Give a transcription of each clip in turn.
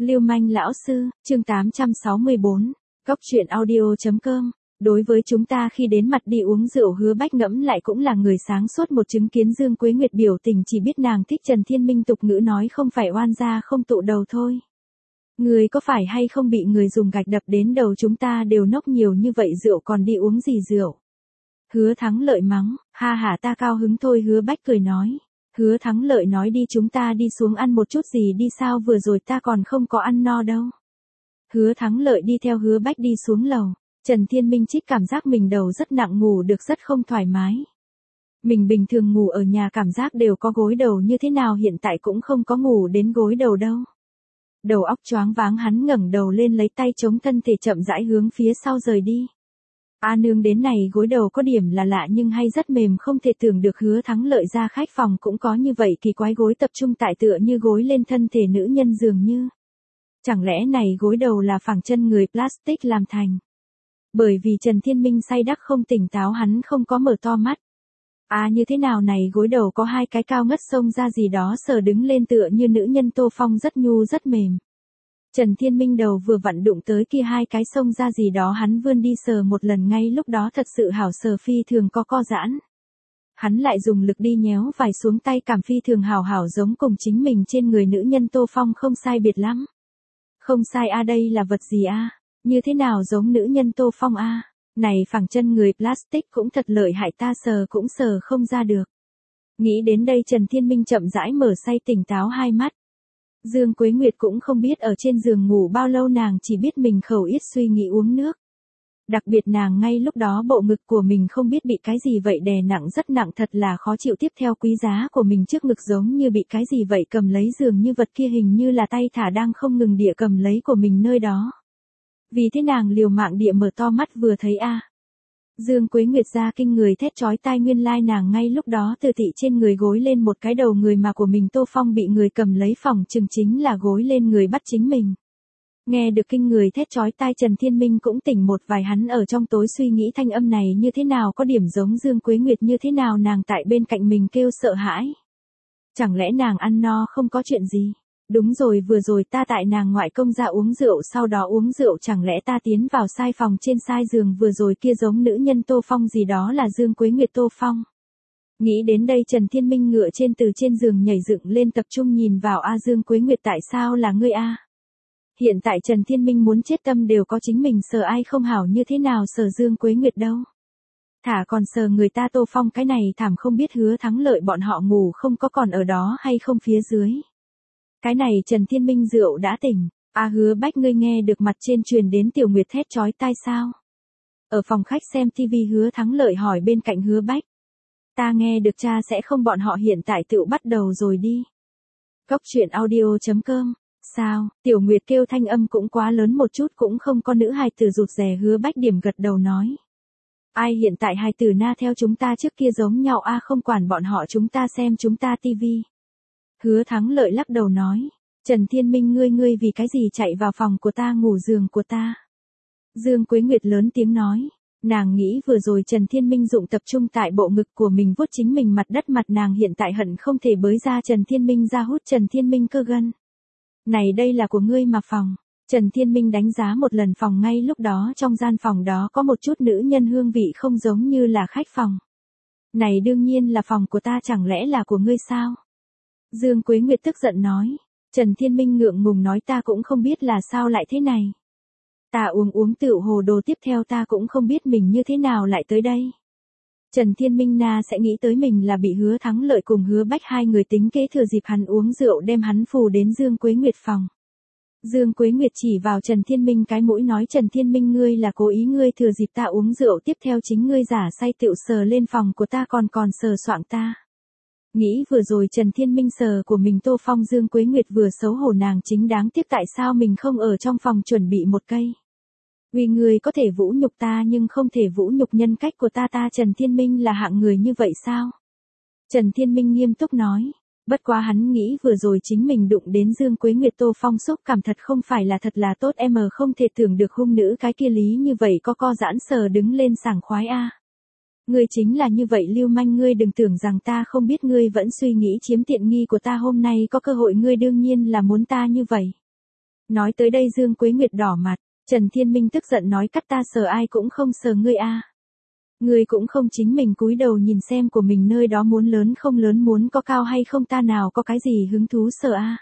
Lưu manh lão sư, chương 864, Góc truyện audio.com. Đối với chúng ta khi đến mặt đi uống rượu, Hứa Bách ngẫm lại cũng là người sáng suốt, một chứng kiến Dương Quế Nguyệt biểu tình chỉ biết nàng thích Trần Thiên Minh, tục ngữ nói không phải oan gia không tụ đầu thôi. Người có phải hay không bị người dùng gạch đập đến đầu, chúng ta đều nốc nhiều như vậy rượu còn đi uống gì rượu. Hứa Thắng Lợi mắng, ha hả ta cao hứng thôi. Hứa Bách cười nói. Hứa Thắng Lợi nói đi chúng ta đi xuống ăn một chút gì đi, sao vừa rồi ta còn không có ăn no đâu. Hứa Thắng Lợi đi theo Hứa Bách đi xuống lầu. Trần Thiên Minh trích cảm giác mình đầu rất nặng, ngủ được rất không thoải mái. Mình bình thường ngủ ở nhà cảm giác đều có gối đầu như thế nào, hiện tại cũng không có ngủ đến gối đầu đâu. Đầu óc choáng váng, hắn ngẩng đầu lên lấy tay chống thân thể chậm rãi hướng phía sau rời đi. A nương đến này gối đầu có điểm là lạ nhưng hay rất mềm, không thể tưởng được Hứa Thắng Lợi ra khách phòng cũng có như vậy kỳ quái gối tập trung tại tựa như gối lên thân thể nữ nhân dường như. Chẳng lẽ này gối đầu là phẳng chân người plastic làm thành? Bởi vì Trần Thiên Minh say đắc không tỉnh táo, hắn không có mở to mắt. À như thế nào này gối đầu có hai cái cao ngất xông ra gì đó, sờ đứng lên tựa như nữ nhân Tô Phong, rất nhu rất mềm. Trần Thiên Minh đầu vừa vặn đụng tới kia hai cái xông ra gì đó, hắn vươn đi sờ một lần, ngay lúc đó thật sự hảo sờ, phi thường co giãn. Hắn lại dùng lực đi nhéo vài xuống tay, cảm phi thường hảo giống cùng chính mình trên người nữ nhân Tô Phong không sai biệt lắm. Không sai a, đây là vật gì a? Như thế nào giống nữ nhân Tô Phong a? Này phẳng chân người plastic cũng thật lợi hại, ta sờ cũng sờ không ra được. Nghĩ đến đây Trần Thiên Minh chậm rãi mở say tỉnh táo hai mắt. Dương Quế Nguyệt cũng không biết ở trên giường ngủ bao lâu, nàng chỉ biết mình khẩu yết suy nghĩ uống nước. Đặc biệt nàng ngay lúc đó bộ ngực của mình không biết bị cái gì vậy đè nặng, rất nặng, thật là khó chịu. Tiếp theo quý giá của mình trước ngực giống như bị cái gì vậy cầm lấy, dường như vật kia hình như là tay thả đang không ngừng địa cầm lấy của mình nơi đó. Vì thế nàng liều mạng địa mở to mắt, vừa thấy Dương Quế Nguyệt ra kinh người thét chói tai, nguyên lai nàng ngay lúc đó từ thị trên người gối lên một cái đầu người mà của mình Tô Phong bị người cầm lấy, phòng chừng chính là gối lên người bắt chính mình. Nghe được kinh người thét chói tai, Trần Thiên Minh cũng tỉnh một vài, hắn ở trong tối suy nghĩ thanh âm này như thế nào có điểm giống Dương Quế Nguyệt, như thế nào nàng tại bên cạnh mình kêu sợ hãi. Chẳng lẽ nàng ăn no không có chuyện gì? Đúng rồi, vừa rồi ta tại nàng ngoại công ra uống rượu, sau đó uống rượu, chẳng lẽ ta tiến vào sai phòng trên sai giường, vừa rồi kia giống nữ nhân Tô Phong gì đó là Dương Quế Nguyệt Tô Phong. Nghĩ đến đây Trần Thiên Minh ngựa trên từ trên giường nhảy dựng lên, tập trung nhìn vào Dương Quế Nguyệt, tại sao là ngươi a? Hiện tại Trần Thiên Minh muốn chết, tâm đều có chính mình, sờ ai không hảo, như thế nào sờ Dương Quế Nguyệt đâu. Thả còn sờ người ta Tô Phong, cái này thảm, không biết Hứa Thắng Lợi bọn họ ngủ không có còn ở đó hay không phía dưới. Cái này Trần Thiên Minh rượu đã tỉnh. Hứa Bách, ngươi nghe được mặt trên truyền đến Tiểu Nguyệt thét chói tai sao? Ở phòng khách xem TV, Hứa Thắng Lợi hỏi bên cạnh Hứa Bách. Ta nghe được, cha sẽ không bọn họ hiện tại tự bắt đầu rồi đi. Góc truyện audio.com. Sao? Tiểu Nguyệt kêu thanh âm cũng quá lớn một chút, cũng không có nữ hài tử rụt rè. Hứa Bách điểm gật đầu nói. Ai hiện tại hài tử na theo chúng ta trước kia giống nhau không quản bọn họ, chúng ta xem chúng ta TV. Hứa Thắng Lợi lắc đầu nói. Trần Thiên Minh, ngươi vì cái gì chạy vào phòng của ta ngủ giường của ta? Dương Quế Nguyệt lớn tiếng nói. Nàng nghĩ vừa rồi Trần Thiên Minh dụng tập trung tại bộ ngực của mình vuốt chính mình mặt đất, mặt nàng hiện tại hận không thể bới ra Trần Thiên Minh ra hút Trần Thiên Minh cơ gân. Này đây là của ngươi mà phòng. Trần Thiên Minh đánh giá một lần phòng, ngay lúc đó trong gian phòng đó có một chút nữ nhân hương vị, không giống như là khách phòng. Này đương nhiên là phòng của ta, chẳng lẽ là của ngươi sao? Dương Quế Nguyệt tức giận nói. Trần Thiên Minh ngượng ngùng nói, ta cũng không biết là sao lại thế này. Ta uống tựu hồ đồ, tiếp theo ta cũng không biết mình như thế nào lại tới đây. Trần Thiên Minh sẽ nghĩ tới mình là bị Hứa Thắng Lợi cùng Hứa Bách hai người tính kế, thừa dịp hắn uống rượu đem hắn phù đến Dương Quế Nguyệt phòng. Dương Quế Nguyệt chỉ vào Trần Thiên Minh cái mũi nói, Trần Thiên Minh, ngươi là cố ý, ngươi thừa dịp ta uống rượu, tiếp theo chính ngươi giả say tựu sờ lên phòng của ta, còn sờ soạng ta. Nghĩ vừa rồi Trần Thiên Minh sờ của mình Tô Phong, Dương Quế Nguyệt vừa xấu hổ, nàng chính đáng tiếc tại sao mình không ở trong phòng chuẩn bị một cây. Vì người có thể vũ nhục ta nhưng không thể vũ nhục nhân cách của ta, Trần Thiên Minh là hạng người như vậy sao? Trần Thiên Minh nghiêm túc nói. Bất quá hắn nghĩ vừa rồi chính mình đụng đến Dương Quế Nguyệt Tô Phong xúc cảm thật không phải là thật là tốt, không thể tưởng được hung nữ cái kia lý như vậy co giãn sờ đứng lên sảng khoái Ngươi chính là như vậy lưu manh, ngươi đừng tưởng rằng ta không biết, ngươi vẫn suy nghĩ chiếm tiện nghi của ta, hôm nay có cơ hội ngươi đương nhiên là muốn ta như vậy. Nói tới đây Dương Quế Nguyệt đỏ mặt, Trần Thiên Minh tức giận nói cắt ta sờ ai cũng không sờ ngươi a. Ngươi cũng không chính mình cúi đầu nhìn xem của mình nơi đó muốn lớn không lớn muốn có cao hay không ta nào có cái gì hứng thú sờ a.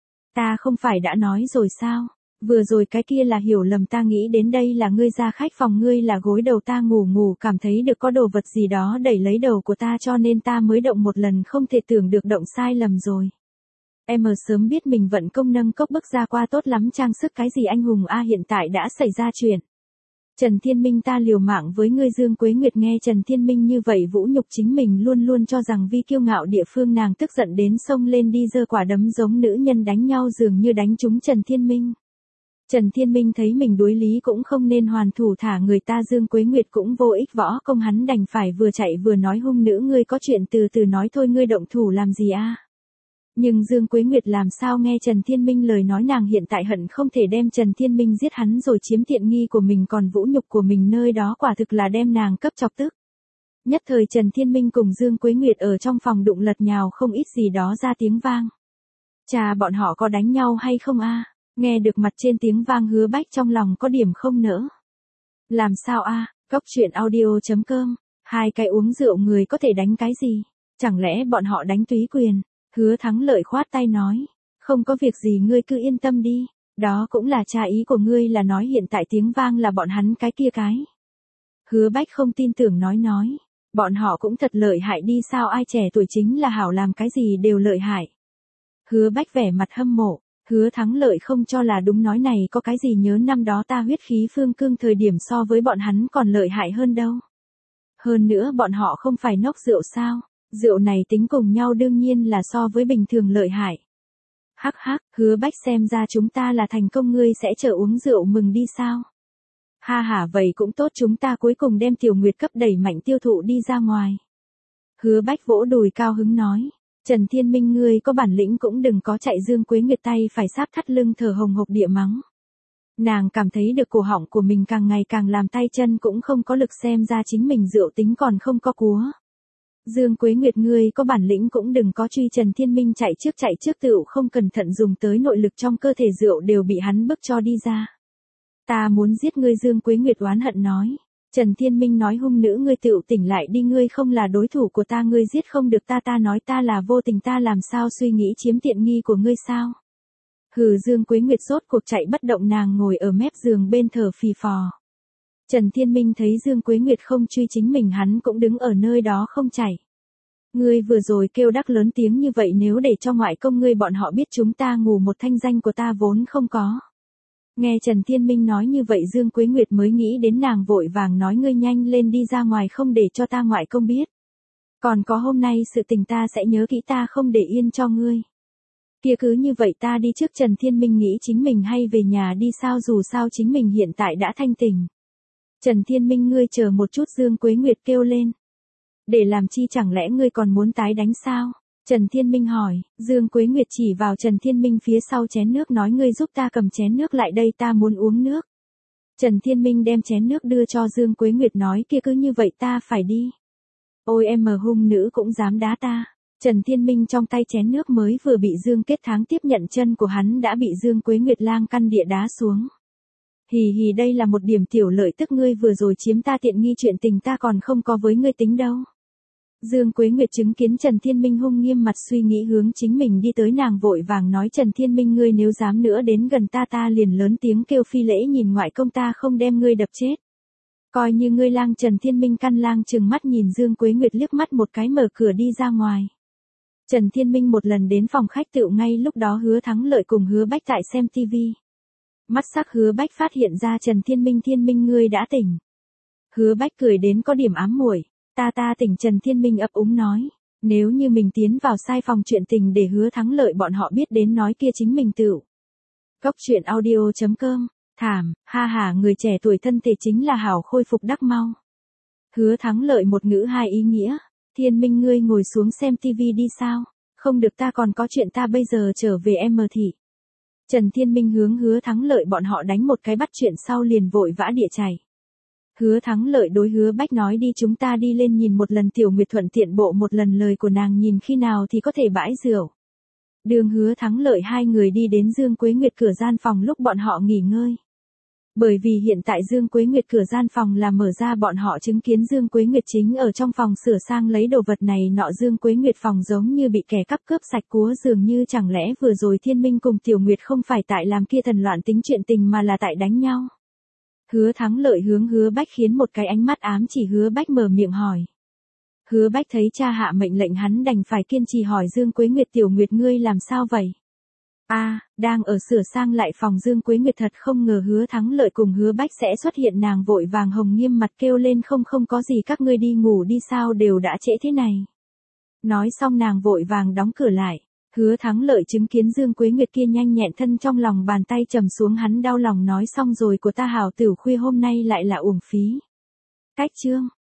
Ta không phải đã nói rồi sao, vừa rồi cái kia là hiểu lầm ta nghĩ đến đây là ngươi ra khách phòng ngươi là gối đầu ta ngủ ngủ cảm thấy được có đồ vật gì đó đẩy lấy đầu của ta cho nên ta mới động một lần không thể tưởng được động sai lầm rồi. Em sớm biết mình vận công nâng cốc bước ra qua tốt lắm trang sức cái gì anh hùng a hiện tại đã xảy ra chuyện. Trần Thiên Minh ta liều mạng với ngươi Dương Quế Nguyệt nghe Trần Thiên Minh như vậy vũ nhục chính mình luôn luôn cho rằng vi kiêu ngạo địa phương nàng tức giận đến xông lên đi giơ quả đấm giống nữ nhân đánh nhau dường như đánh trúng Trần Thiên Minh. Trần Thiên Minh thấy mình đối lý cũng không nên hoàn thủ thả người ta Dương Quế Nguyệt cũng vô ích võ công hắn đành phải vừa chạy vừa nói hung nữ ngươi có chuyện từ từ nói thôi ngươi động thủ làm gì a? Nhưng Dương Quế Nguyệt làm sao nghe Trần Thiên Minh lời nói nàng hiện tại hận không thể đem Trần Thiên Minh giết hắn rồi chiếm tiện nghi của mình còn vũ nhục của mình nơi đó quả thực là đem nàng cấp chọc tức. Nhất thời Trần Thiên Minh cùng Dương Quế Nguyệt ở trong phòng đụng lật nhào không ít gì đó ra tiếng vang. Chà bọn họ có đánh nhau hay không a? Nghe được mặt trên tiếng vang Hứa Bách trong lòng có điểm không nỡ. Làm sao a? Cốc truyện audio.com, hai cái uống rượu người có thể đánh cái gì? Chẳng lẽ bọn họ đánh túy quyền? Hứa Thắng Lợi khoát tay nói, không có việc gì ngươi cứ yên tâm đi, đó cũng là cha ý của ngươi là nói hiện tại tiếng vang là bọn hắn cái kia cái. Hứa Bách không tin tưởng nói, bọn họ cũng thật lợi hại đi sao ai trẻ tuổi chính là hảo làm cái gì đều lợi hại. Hứa Bách vẻ mặt hâm mộ, Hứa Thắng Lợi không cho là đúng nói này có cái gì nhớ năm đó ta huyết khí phương cương thời điểm so với bọn hắn còn lợi hại hơn đâu. Hơn nữa bọn họ không phải nốc rượu sao. Rượu này tính cùng nhau đương nhiên là so với bình thường lợi hại. Hắc hắc, Hứa Bách xem ra chúng ta là thành công ngươi sẽ chờ uống rượu mừng đi sao? Ha ha vậy cũng tốt chúng ta cuối cùng đem Tiểu Nguyệt cấp đẩy mạnh tiêu thụ đi ra ngoài. Hứa Bách vỗ đùi cao hứng nói, Trần Thiên Minh ngươi có bản lĩnh cũng đừng có chạy Dương Quế Nguyệt tay phải sáp thắt lưng thở hồng hộc địa mắng. Nàng cảm thấy được cổ họng của mình càng ngày càng làm tay chân cũng không có lực xem ra chính mình rượu tính còn không có cúa. Dương Quế Nguyệt ngươi có bản lĩnh cũng đừng có truy Trần Thiên Minh chạy trước tựu không cẩn thận dùng tới nội lực trong cơ thể rượu đều bị hắn bức cho đi ra. Ta muốn giết ngươi Dương Quế Nguyệt oán hận nói. Trần Thiên Minh nói hung nữ ngươi tựu tỉnh lại đi ngươi không là đối thủ của ta ngươi giết không được ta nói ta là vô tình ta làm sao suy nghĩ chiếm tiện nghi của ngươi sao. Hừ Dương Quế Nguyệt rốt cuộc chạy bất động nàng ngồi ở mép giường bên thở phì phò. Trần Thiên Minh thấy Dương Quế Nguyệt không truy chính mình hắn cũng đứng ở nơi đó không chạy. Ngươi vừa rồi kêu đắc lớn tiếng như vậy nếu để cho ngoại công ngươi bọn họ biết chúng ta ngủ một thanh danh của ta vốn không có. Nghe Trần Thiên Minh nói như vậy Dương Quế Nguyệt mới nghĩ đến nàng vội vàng nói ngươi nhanh lên đi ra ngoài không để cho ta ngoại công biết. Còn có hôm nay sự tình ta sẽ nhớ kỹ ta không để yên cho ngươi. Kia cứ như vậy ta đi trước Trần Thiên Minh nghĩ chính mình hay về nhà đi sao dù sao chính mình hiện tại đã thanh tỉnh. Trần Thiên Minh ngươi chờ một chút Dương Quế Nguyệt kêu lên. Để làm chi chẳng lẽ ngươi còn muốn tái đánh sao? Trần Thiên Minh hỏi, Dương Quế Nguyệt chỉ vào Trần Thiên Minh phía sau chén nước nói ngươi giúp ta cầm chén nước lại đây ta muốn uống nước. Trần Thiên Minh đem chén nước đưa cho Dương Quế Nguyệt nói kia cứ như vậy ta phải đi. Ôi em hung nữ cũng dám đá ta. Trần Thiên Minh trong tay chén nước mới vừa bị Dương Kết Tháng tiếp nhận chân của hắn đã bị Dương Quế Nguyệt lang căn địa đá xuống. Hì hì đây là một điểm tiểu lợi tức ngươi vừa rồi chiếm ta tiện nghi chuyện tình ta còn không có với ngươi tính đâu. Dương Quế Nguyệt chứng kiến Trần Thiên Minh hung nghiêm mặt suy nghĩ hướng chính mình đi tới nàng vội vàng nói Trần Thiên Minh ngươi nếu dám nữa đến gần ta liền lớn tiếng kêu phi lễ nhìn ngoại công ta không đem ngươi đập chết. Coi như ngươi lang Trần Thiên Minh căn lang trừng mắt nhìn Dương Quế Nguyệt liếc mắt một cái mở cửa đi ra ngoài. Trần Thiên Minh một lần đến phòng khách tựu ngay lúc đó Hứa Thắng Lợi cùng Hứa Bách tại xem tivi. Mắt sắc Hứa Bách phát hiện ra Trần Thiên Minh ngươi đã tỉnh. Hứa Bách cười đến có điểm ám muội. Ta tỉnh Trần Thiên Minh ấp úng nói. Nếu như mình tiến vào sai phòng chuyện tình để Hứa Thắng Lợi bọn họ biết đến nói kia chính mình tựu. Cốc truyện audio.com, thảm, ha ha người trẻ tuổi thân thể chính là hảo khôi phục đắc mau. Hứa Thắng Lợi một ngữ hai ý nghĩa. Thiên Minh ngươi ngồi xuống xem tivi đi sao. Không được ta còn có chuyện ta bây giờ trở về em thị. Trần Thiên Minh hướng Hứa Thắng Lợi bọn họ đánh một cái bắt chuyện sau liền vội vã địa chảy. Hứa Thắng Lợi đối Hứa Bách nói đi chúng ta đi lên nhìn một lần Tiểu Nguyệt thuận tiện bộ một lần lời của nàng nhìn khi nào thì có thể bãi rượu. Đường Hứa Thắng Lợi hai người đi đến Dương Quế Nguyệt cửa gian phòng lúc bọn họ nghỉ ngơi. Bởi vì hiện tại Dương Quế Nguyệt cửa gian phòng là mở ra, bọn họ chứng kiến Dương Quế Nguyệt chính ở trong phòng sửa sang lấy đồ vật này nọ. Dương Quế Nguyệt phòng giống như bị kẻ cắp cướp sạch cúa, dường như chẳng lẽ vừa rồi Thiên Minh cùng Tiểu Nguyệt không phải tại làm kia thần loạn tính chuyện tình mà là tại đánh nhau. Hứa Thắng Lợi hướng Hứa Bách khiến một cái ánh mắt ám chỉ. Hứa Bách mở miệng hỏi. Hứa Bách thấy cha hạ mệnh lệnh, hắn đành phải kiên trì hỏi Dương Quế Nguyệt, Tiểu Nguyệt ngươi làm sao vậy? Đang ở sửa sang lại phòng. Dương Quế Nguyệt thật không ngờ Hứa Thắng Lợi cùng Hứa Bách sẽ xuất hiện, nàng vội vàng hồng nghiêm mặt kêu lên, không có gì, các ngươi đi ngủ đi, sao đều đã trễ thế này. Nói xong nàng vội vàng đóng cửa lại. Hứa Thắng Lợi chứng kiến Dương Quế Nguyệt kia nhanh nhẹn thân, trong lòng bàn tay trầm xuống, hắn đau lòng nói, xong rồi của ta hảo, tiểu khuya hôm nay lại là uổng phí. Cách chương